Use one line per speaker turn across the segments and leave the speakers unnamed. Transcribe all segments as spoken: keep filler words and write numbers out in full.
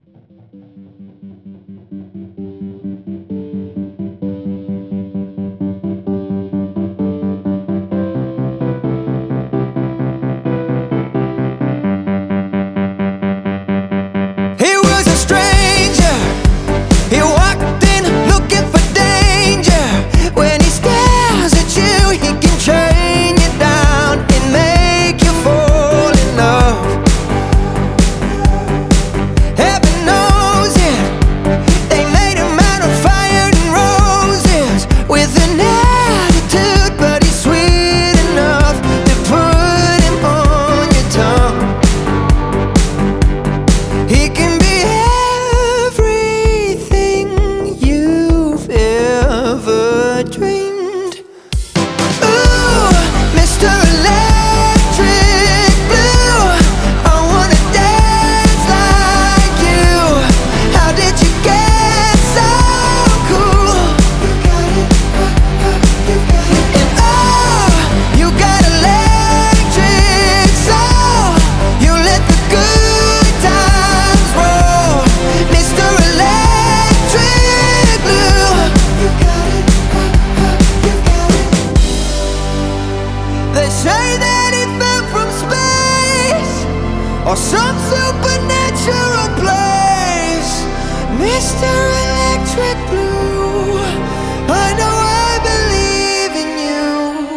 He was a stranger. He walked in looking for danger. When he stares at you, he can train you down and make you fall in love. Heaven knows it. They made him out of fire and roses, with an attitude, but he's sweet enough to put him on your tongue. He can be everything you've ever dreamed. Ooh, Mister Electric Blue, I wanna dance like you. How did you get so cool? And oh, you got electric soul. You let the good times roll, Mister Electric Blue. They say that he fell from space or some supernatural place, Mister Electric Blue. I know I believe in you.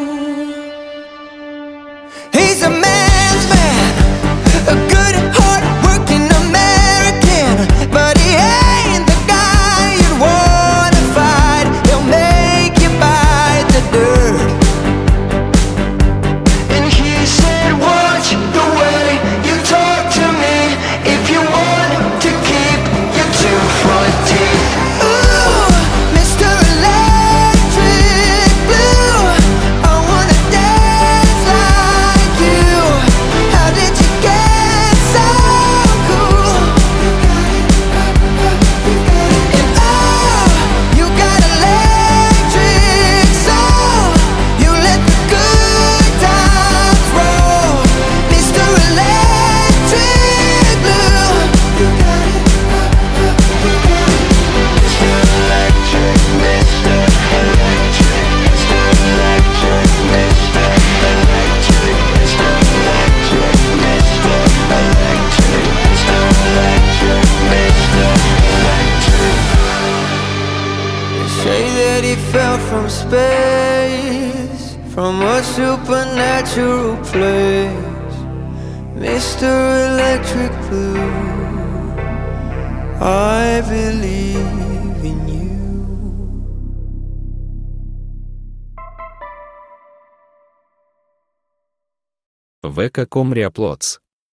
He's a man's man, a good, hard-working American, but he ain't the guy you'd wanna fight. He'll make you bite the dirt. And he said, watch the way you talk to me if you want to keep your two front teeth. Ooh, Mister Electric Blue, I wanna dance like you. How did you get so cool? And oh, you got electric soul. You let the good times roll, Mister Electric Blue. Mister Electric, Mister Electric, Mister Electric, Mister Electric, Mister Electric, Mister Electric, Mister Electric, Mister Electric. They say that he fell from space, from a supernatural place, Mister Electric Blue. I believe in you.
вэ ка точка ком Реаплотс